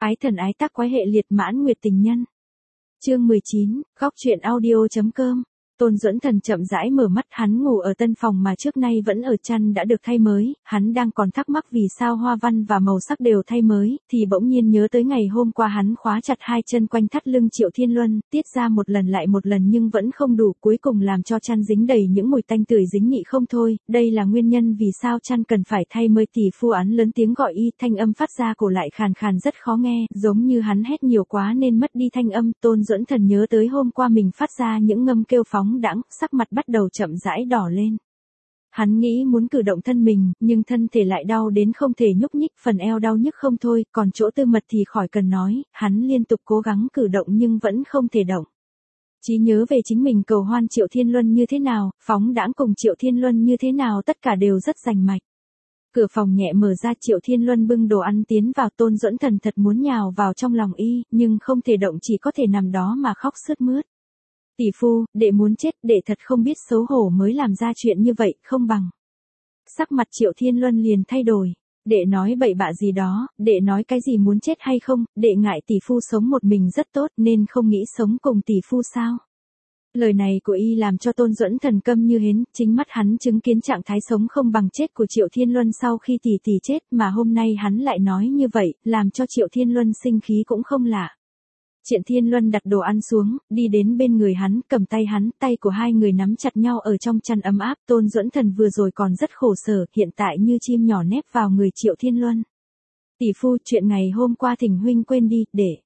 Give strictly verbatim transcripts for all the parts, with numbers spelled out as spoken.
Ái thần ái tắc quái hệ liệt mãn nguyệt tình nhân. Chương mười chín, góc truyện audio.com. Tôn Duẫn Thần chậm rãi mở mắt, hắn ngủ ở tân phòng mà trước nay vẫn ở chăn đã được thay mới, hắn đang còn thắc mắc vì sao hoa văn và màu sắc đều thay mới, thì bỗng nhiên nhớ tới ngày hôm qua hắn khóa chặt hai chân quanh thắt lưng Triệu Thiên Luân, tiết ra một lần lại một lần nhưng vẫn không đủ, cuối cùng làm cho chăn dính đầy những mùi tanh tưởi dính nhị không thôi, đây là nguyên nhân vì sao chăn cần phải thay mới. Tỷ phu án lớn tiếng gọi y, thanh âm phát ra cổ lại khàn khàn rất khó nghe, giống như hắn hét nhiều quá nên mất đi thanh âm. Tôn Duẫn Thần nhớ tới hôm qua mình phát ra những ngâm kêu phóng đãng, sắc mặt bắt đầu chậm rãi đỏ lên. Hắn nghĩ muốn cử động thân mình, nhưng thân thể lại đau đến không thể nhúc nhích, phần eo đau nhức không thôi, còn chỗ tư mật thì khỏi cần nói, hắn liên tục cố gắng cử động nhưng vẫn không thể động. Trí nhớ về chính mình cầu hoan Triệu Thiên Luân như thế nào, phóng đãng cùng Triệu Thiên Luân như thế nào, tất cả đều rất rành mạch. Cửa phòng nhẹ mở ra, Triệu Thiên Luân bưng đồ ăn tiến vào. Tôn Duẫn Thần thật muốn nhào vào trong lòng y, nhưng không thể động, chỉ có thể nằm đó mà khóc sướt mướt. Tỷ phu, đệ muốn chết, đệ thật không biết xấu hổ mới làm ra chuyện như vậy, không bằng. Sắc mặt Triệu Thiên Luân liền thay đổi. Đệ nói bậy bạ gì đó, đệ nói cái gì muốn chết hay không, đệ ngại tỷ phu sống một mình rất tốt nên không nghĩ sống cùng tỷ phu sao? Lời này của y làm cho Tôn Duẫn Thần câm như hến, chính mắt hắn chứng kiến trạng thái sống không bằng chết của Triệu Thiên Luân sau khi tỷ tỷ chết, mà hôm nay hắn lại nói như vậy, làm cho Triệu Thiên Luân sinh khí cũng không lạ. Triệu Thiên Luân đặt đồ ăn xuống, đi đến bên người hắn, cầm tay hắn, tay của hai người nắm chặt nhau ở trong chăn ấm áp. Tôn Duẫn Thần vừa rồi còn rất khổ sở, hiện tại như chim nhỏ nép vào người Triệu Thiên Luân. Tỷ phu, chuyện ngày hôm qua Thỉnh huynh quên đi, để.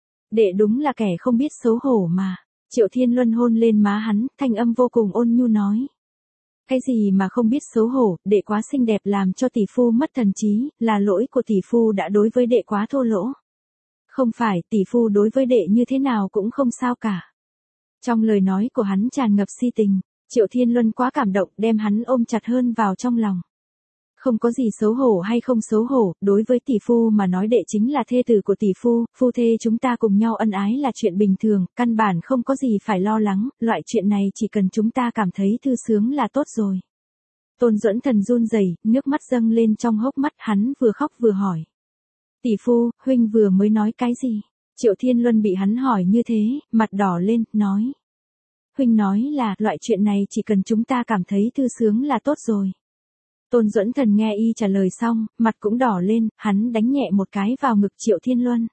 Đệ đúng là kẻ không biết xấu hổ mà. Triệu Thiên Luân hôn lên má hắn, thanh âm vô cùng ôn nhu nói. Cái gì mà không biết xấu hổ, đệ quá xinh đẹp làm cho tỷ phu mất thần trí, là lỗi của tỷ phu đã đối với đệ quá thô lỗ. Không phải, tỷ phu đối với đệ như thế nào cũng không sao cả. Trong lời nói của hắn tràn ngập si tình, Triệu Thiên Luân quá cảm động, đem hắn ôm chặt hơn vào trong lòng. Không có gì xấu hổ hay không xấu hổ, đối với tỷ phu mà nói đệ chính là thê tử của tỷ phu, phu thê chúng ta cùng nhau ân ái là chuyện bình thường, căn bản không có gì phải lo lắng, loại chuyện này chỉ cần chúng ta cảm thấy thư sướng là tốt rồi. Tôn Duẫn Thần run rẩy, nước mắt dâng lên trong hốc mắt, hắn vừa khóc vừa hỏi. Tỷ phu, huynh vừa mới nói cái gì? Triệu Thiên Luân bị hắn hỏi như thế, mặt đỏ lên, nói. Huynh nói là, loại chuyện này chỉ cần chúng ta cảm thấy thư sướng là tốt rồi. Tôn Duẫn Thần nghe y trả lời xong, mặt cũng đỏ lên, hắn đánh nhẹ một cái vào ngực Triệu Thiên Luân.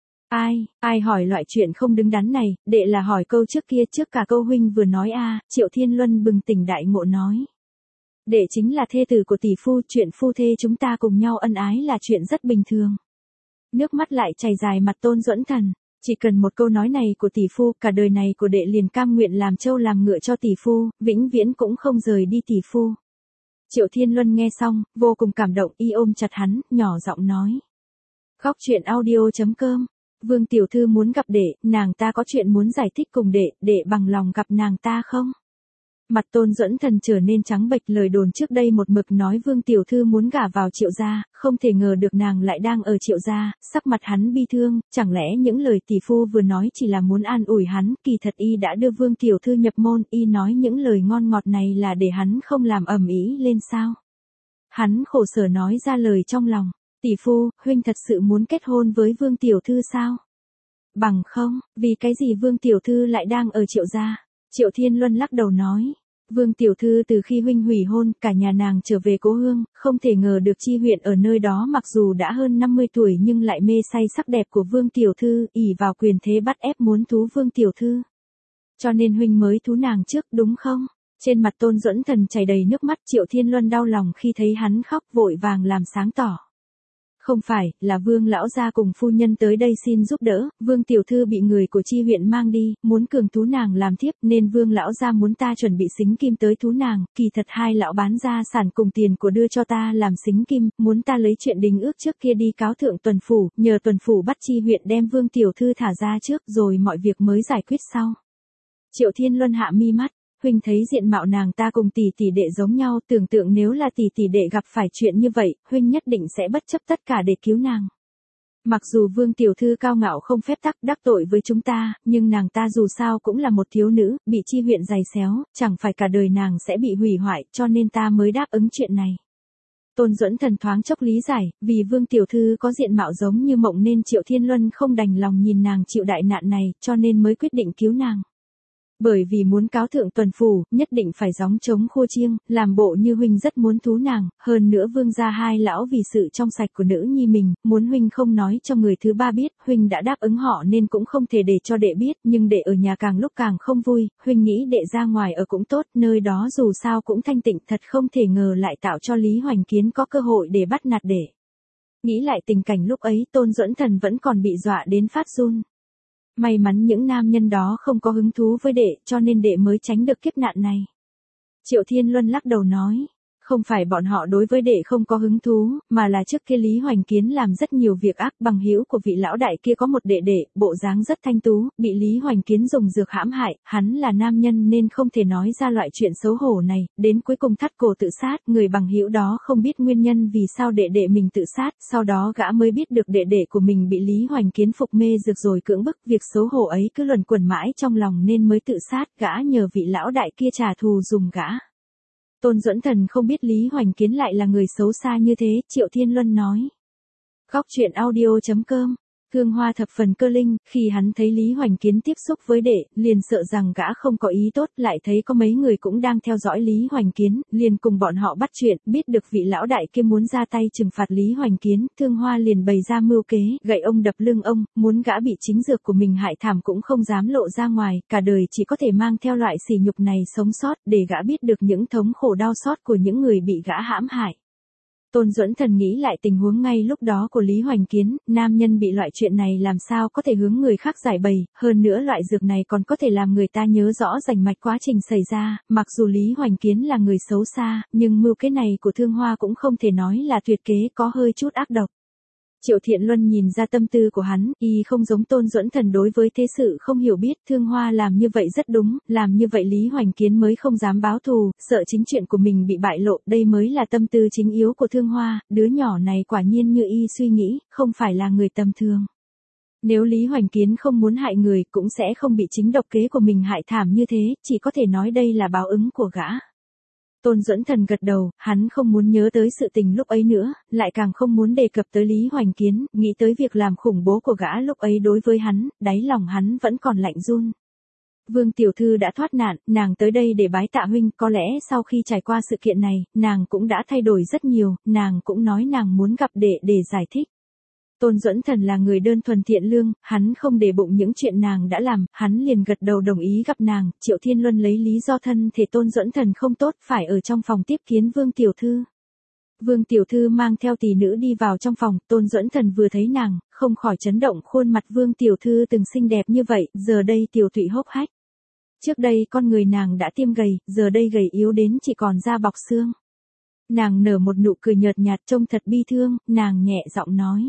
Ai, ai hỏi loại chuyện không đứng đắn này, đệ là hỏi câu trước kia trước cả câu huynh vừa nói a. À, Triệu Thiên Luân bừng tỉnh đại ngộ nói. Đệ chính là thê tử của tỷ phu, chuyện phu thê chúng ta cùng nhau ân ái là chuyện rất bình thường. Nước mắt lại chảy dài mặt Tôn Duẫn Thần, chỉ cần một câu nói này của tỷ phu, cả đời này của đệ liền cam nguyện làm trâu làm ngựa cho tỷ phu, vĩnh viễn cũng không rời đi tỷ phu. Triệu Thiên Luân nghe xong, vô cùng cảm động, y ôm chặt hắn, nhỏ giọng nói. Góc truyện audio.com. Vương tiểu thư muốn gặp đệ, nàng ta có chuyện muốn giải thích cùng đệ, đệ bằng lòng gặp nàng ta không? Mặt Tôn Duẫn Thần trở nên trắng bệch, lời đồn trước đây một mực nói Vương tiểu thư muốn gả vào Triệu gia, không thể ngờ được nàng lại đang ở Triệu gia, sắc mặt hắn bi thương, chẳng lẽ những lời tỷ phu vừa nói chỉ là muốn an ủi hắn, kỳ thật y đã đưa Vương tiểu thư nhập môn, y nói những lời ngon ngọt này là để hắn không làm ầm ĩ lên sao? Hắn khổ sở nói ra lời trong lòng, tỷ phu, huynh thật sự muốn kết hôn với Vương tiểu thư sao? Bằng không, vì cái gì Vương tiểu thư lại đang ở Triệu gia? Triệu Thiên Luân lắc đầu nói. Vương tiểu thư từ khi huynh hủy hôn, cả nhà nàng trở về cố hương, không thể ngờ được Chi huyện ở nơi đó mặc dù đã hơn năm mươi tuổi nhưng lại mê say sắc đẹp của Vương tiểu thư, ỷ vào quyền thế bắt ép muốn thú Vương tiểu thư. Cho nên huynh mới thú nàng trước, đúng không? Trên mặt Tôn Duẫn Thần chảy đầy nước mắt, Triệu Thiên Luân đau lòng khi thấy hắn khóc, vội vàng làm sáng tỏ. Không phải, là Vương lão gia cùng phu nhân tới đây xin giúp đỡ, Vương tiểu thư bị người của Chi huyện mang đi, muốn cường thú nàng làm thiếp, nên Vương lão gia muốn ta chuẩn bị xính kim tới thú nàng, kỳ thật hai lão bán gia sản cùng tiền của đưa cho ta làm xính kim, muốn ta lấy chuyện đình ước trước kia đi cáo thượng tuần phủ, nhờ tuần phủ bắt Chi huyện đem Vương tiểu thư thả ra trước, rồi mọi việc mới giải quyết sau. Triệu Thiên Luân hạ mi mắt. Huynh thấy diện mạo nàng ta cùng tỷ tỷ đệ giống nhau, tưởng tượng nếu là tỷ tỷ đệ gặp phải chuyện như vậy, huynh nhất định sẽ bất chấp tất cả để cứu nàng. Mặc dù Vương tiểu thư cao ngạo không phép tắc, đắc tội với chúng ta, nhưng nàng ta dù sao cũng là một thiếu nữ, bị Chi huyện giày xéo, chẳng phải cả đời nàng sẽ bị hủy hoại, cho nên ta mới đáp ứng chuyện này. Tôn Duẫn Thần thoáng chốc lý giải, vì Vương tiểu thư có diện mạo giống như mộng nên Triệu Thiên Luân không đành lòng nhìn nàng chịu đại nạn này, cho nên mới quyết định cứu nàng. Bởi vì muốn cáo thượng tuần phủ, nhất định phải gióng trống khua chiêng, làm bộ như huynh rất muốn thú nàng, hơn nữa Vương gia hai lão vì sự trong sạch của nữ nhi mình, muốn huynh không nói cho người thứ ba biết, huynh đã đáp ứng họ nên cũng không thể để cho đệ biết, nhưng đệ ở nhà càng lúc càng không vui, huynh nghĩ đệ ra ngoài ở cũng tốt, nơi đó dù sao cũng thanh tịnh, thật không thể ngờ lại tạo cho Lý Hoành Kiến có cơ hội để bắt nạt đệ. Nghĩ lại tình cảnh lúc ấy, Tôn Duẫn Thần vẫn còn bị dọa đến phát run. May mắn những nam nhân đó không có hứng thú với đệ, cho nên đệ mới tránh được kiếp nạn này. Triệu Thiên Luân lắc đầu nói, không phải bọn họ đối với đệ không có hứng thú, mà là trước kia Lý Hoành Kiến làm rất nhiều việc ác, bằng hữu của vị lão đại kia có một đệ đệ, bộ dáng rất thanh tú, bị Lý Hoành Kiến dùng dược hãm hại, hắn là nam nhân nên không thể nói ra loại chuyện xấu hổ này, đến cuối cùng thắt cổ tự sát, người bằng hữu đó không biết nguyên nhân vì sao đệ đệ mình tự sát, sau đó gã mới biết được đệ đệ của mình bị Lý Hoành Kiến phục mê dược rồi cưỡng bức, việc xấu hổ ấy cứ luẩn quẩn mãi trong lòng nên mới tự sát, gã nhờ vị lão đại kia trả thù dùng gã. Tôn Duẫn Thần không biết Lý Hoành Kiến lại là người xấu xa như thế, Triệu Thiên Luân nói. Góc truyện audio chấm com Hương Hoa thập phần cơ linh, khi hắn thấy Lý Hoành Kiến tiếp xúc với đệ, liền sợ rằng gã không có ý tốt, lại thấy có mấy người cũng đang theo dõi Lý Hoành Kiến, liền cùng bọn họ bắt chuyện, biết được vị lão đại kia muốn ra tay trừng phạt Lý Hoành Kiến, Thương Hoa liền bày ra mưu kế, gậy ông đập lưng ông, muốn gã bị chính dược của mình hại thảm cũng không dám lộ ra ngoài, cả đời chỉ có thể mang theo loại sỉ nhục này sống sót, để gã biết được những thống khổ đau xót của những người bị gã hãm hại. Tôn Duẫn Thần nghĩ lại tình huống ngay lúc đó của Lý Hoành Kiến, nam nhân bị loại chuyện này làm sao có thể hướng người khác giải bày, hơn nữa loại dược này còn có thể làm người ta nhớ rõ rành mạch quá trình xảy ra, mặc dù Lý Hoành Kiến là người xấu xa, nhưng mưu kế này của Thương Hoa cũng không thể nói là tuyệt kế, có hơi chút ác độc. Triệu Thiện Luân nhìn ra tâm tư của hắn, y không giống Tôn Duẫn Thần đối với thế sự không hiểu biết, Thương Hoa làm như vậy rất đúng, làm như vậy Lý Hoành Kiến mới không dám báo thù, sợ chính chuyện của mình bị bại lộ, đây mới là tâm tư chính yếu của Thương Hoa, đứa nhỏ này quả nhiên như y suy nghĩ, không phải là người tầm thường. Nếu Lý Hoành Kiến không muốn hại người, cũng sẽ không bị chính độc kế của mình hại thảm như thế, chỉ có thể nói đây là báo ứng của gã. Tôn Duẫn Thần gật đầu, hắn không muốn nhớ tới sự tình lúc ấy nữa, lại càng không muốn đề cập tới Lý Hoành Kiến, nghĩ tới việc làm khủng bố của gã lúc ấy đối với hắn, đáy lòng hắn vẫn còn lạnh run. Vương tiểu thư đã thoát nạn, nàng tới đây để bái tạ huynh, có lẽ sau khi trải qua sự kiện này, nàng cũng đã thay đổi rất nhiều, nàng cũng nói nàng muốn gặp đệ để giải thích. Tôn Duẫn Thần là người đơn thuần thiện lương, hắn không để bụng những chuyện nàng đã làm, hắn liền gật đầu đồng ý gặp nàng, Triệu Thiên Luân lấy lý do thân thể Tôn Duẫn Thần không tốt, phải ở trong phòng tiếp kiến Vương tiểu thư. Vương tiểu thư mang theo tỷ nữ đi vào trong phòng, Tôn Duẫn Thần vừa thấy nàng, không khỏi chấn động, khuôn mặt Vương tiểu thư từng xinh đẹp như vậy, giờ đây tiểu tụy hốc hách. Trước đây con người nàng đã tiêm gầy, giờ đây gầy yếu đến chỉ còn da bọc xương. Nàng nở một nụ cười nhợt nhạt trông thật bi thương, nàng nhẹ giọng nói.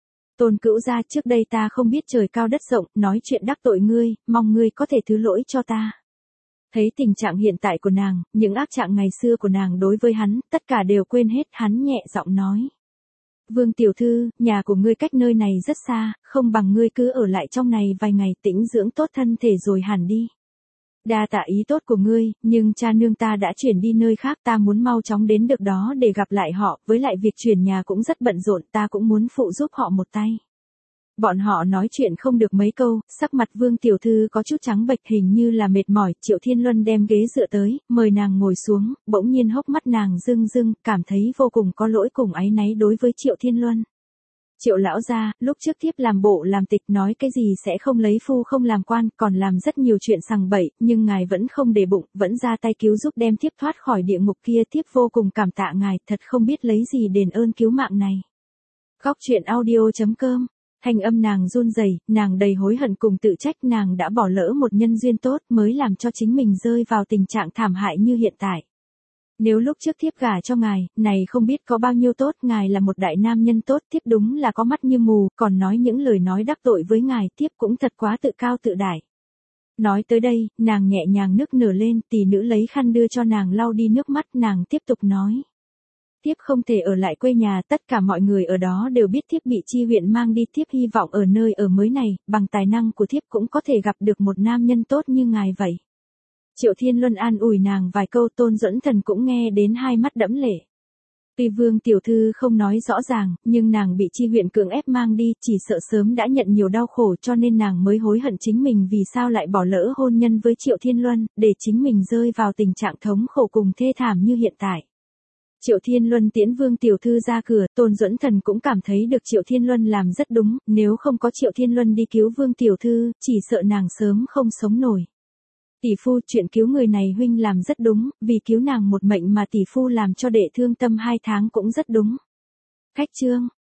Tôn cữu gia, trước đây ta không biết trời cao đất rộng, nói chuyện đắc tội ngươi, mong ngươi có thể thứ lỗi cho ta. Thấy tình trạng hiện tại của nàng, những ác trạng ngày xưa của nàng đối với hắn, tất cả đều quên hết, hắn nhẹ giọng nói. Vương tiểu thư, nhà của ngươi cách nơi này rất xa, không bằng ngươi cứ ở lại trong này vài ngày tĩnh dưỡng tốt thân thể rồi hẳn đi. Đa tạ ý tốt của ngươi, nhưng cha nương ta đã chuyển đi nơi khác, ta muốn mau chóng đến được đó để gặp lại họ, với lại việc chuyển nhà cũng rất bận rộn, ta cũng muốn phụ giúp họ một tay. Bọn họ nói chuyện không được mấy câu, sắc mặt Vương tiểu thư có chút trắng bệch, hình như là mệt mỏi, Triệu Thiên Luân đem ghế dựa tới, mời nàng ngồi xuống, bỗng nhiên hốc mắt nàng rưng rưng, cảm thấy vô cùng có lỗi cùng áy náy đối với Triệu Thiên Luân. Triệu lão gia, lúc trước thiếp làm bộ làm tịch nói cái gì sẽ không lấy phu không làm quan, còn làm rất nhiều chuyện sằng bậy, nhưng ngài vẫn không để bụng, vẫn ra tay cứu giúp đem thiếp thoát khỏi địa ngục kia, thiếp vô cùng cảm tạ ngài, thật không biết lấy gì đền ơn cứu mạng này. Góc truyện audio chấm com Thanh âm nàng run rẩy, nàng đầy hối hận cùng tự trách, nàng đã bỏ lỡ một nhân duyên tốt mới làm cho chính mình rơi vào tình trạng thảm hại như hiện tại. Nếu lúc trước thiếp gả cho ngài, này không biết có bao nhiêu tốt, ngài là một đại nam nhân tốt, thiếp đúng là có mắt như mù, còn nói những lời nói đắc tội với ngài, thiếp cũng thật quá tự cao tự đại. Nói tới đây, nàng nhẹ nhàng nức nở lên, tỷ nữ lấy khăn đưa cho nàng lau đi nước mắt, nàng tiếp tục nói. Thiếp không thể ở lại quê nhà, tất cả mọi người ở đó đều biết thiếp bị chi huyện mang đi, thiếp hy vọng ở nơi ở mới này, bằng tài năng của thiếp cũng có thể gặp được một nam nhân tốt như ngài vậy. Triệu Thiên Luân an ủi nàng vài câu, Tôn Duẫn Thần cũng nghe đến hai mắt đẫm lệ. Tuy Vương tiểu thư không nói rõ ràng, nhưng nàng bị Chi huyện cưỡng ép mang đi, chỉ sợ sớm đã nhận nhiều đau khổ cho nên nàng mới hối hận chính mình vì sao lại bỏ lỡ hôn nhân với Triệu Thiên Luân, để chính mình rơi vào tình trạng thống khổ cùng thê thảm như hiện tại. Triệu Thiên Luân tiễn Vương tiểu thư ra cửa, Tôn Duẫn Thần cũng cảm thấy được Triệu Thiên Luân làm rất đúng, nếu không có Triệu Thiên Luân đi cứu Vương tiểu thư, chỉ sợ nàng sớm không sống nổi. Tỷ phu, chuyện cứu người này huynh làm rất đúng, vì cứu nàng một mệnh mà tỷ phu làm cho đệ thương tâm hai tháng cũng rất đúng. Khách chương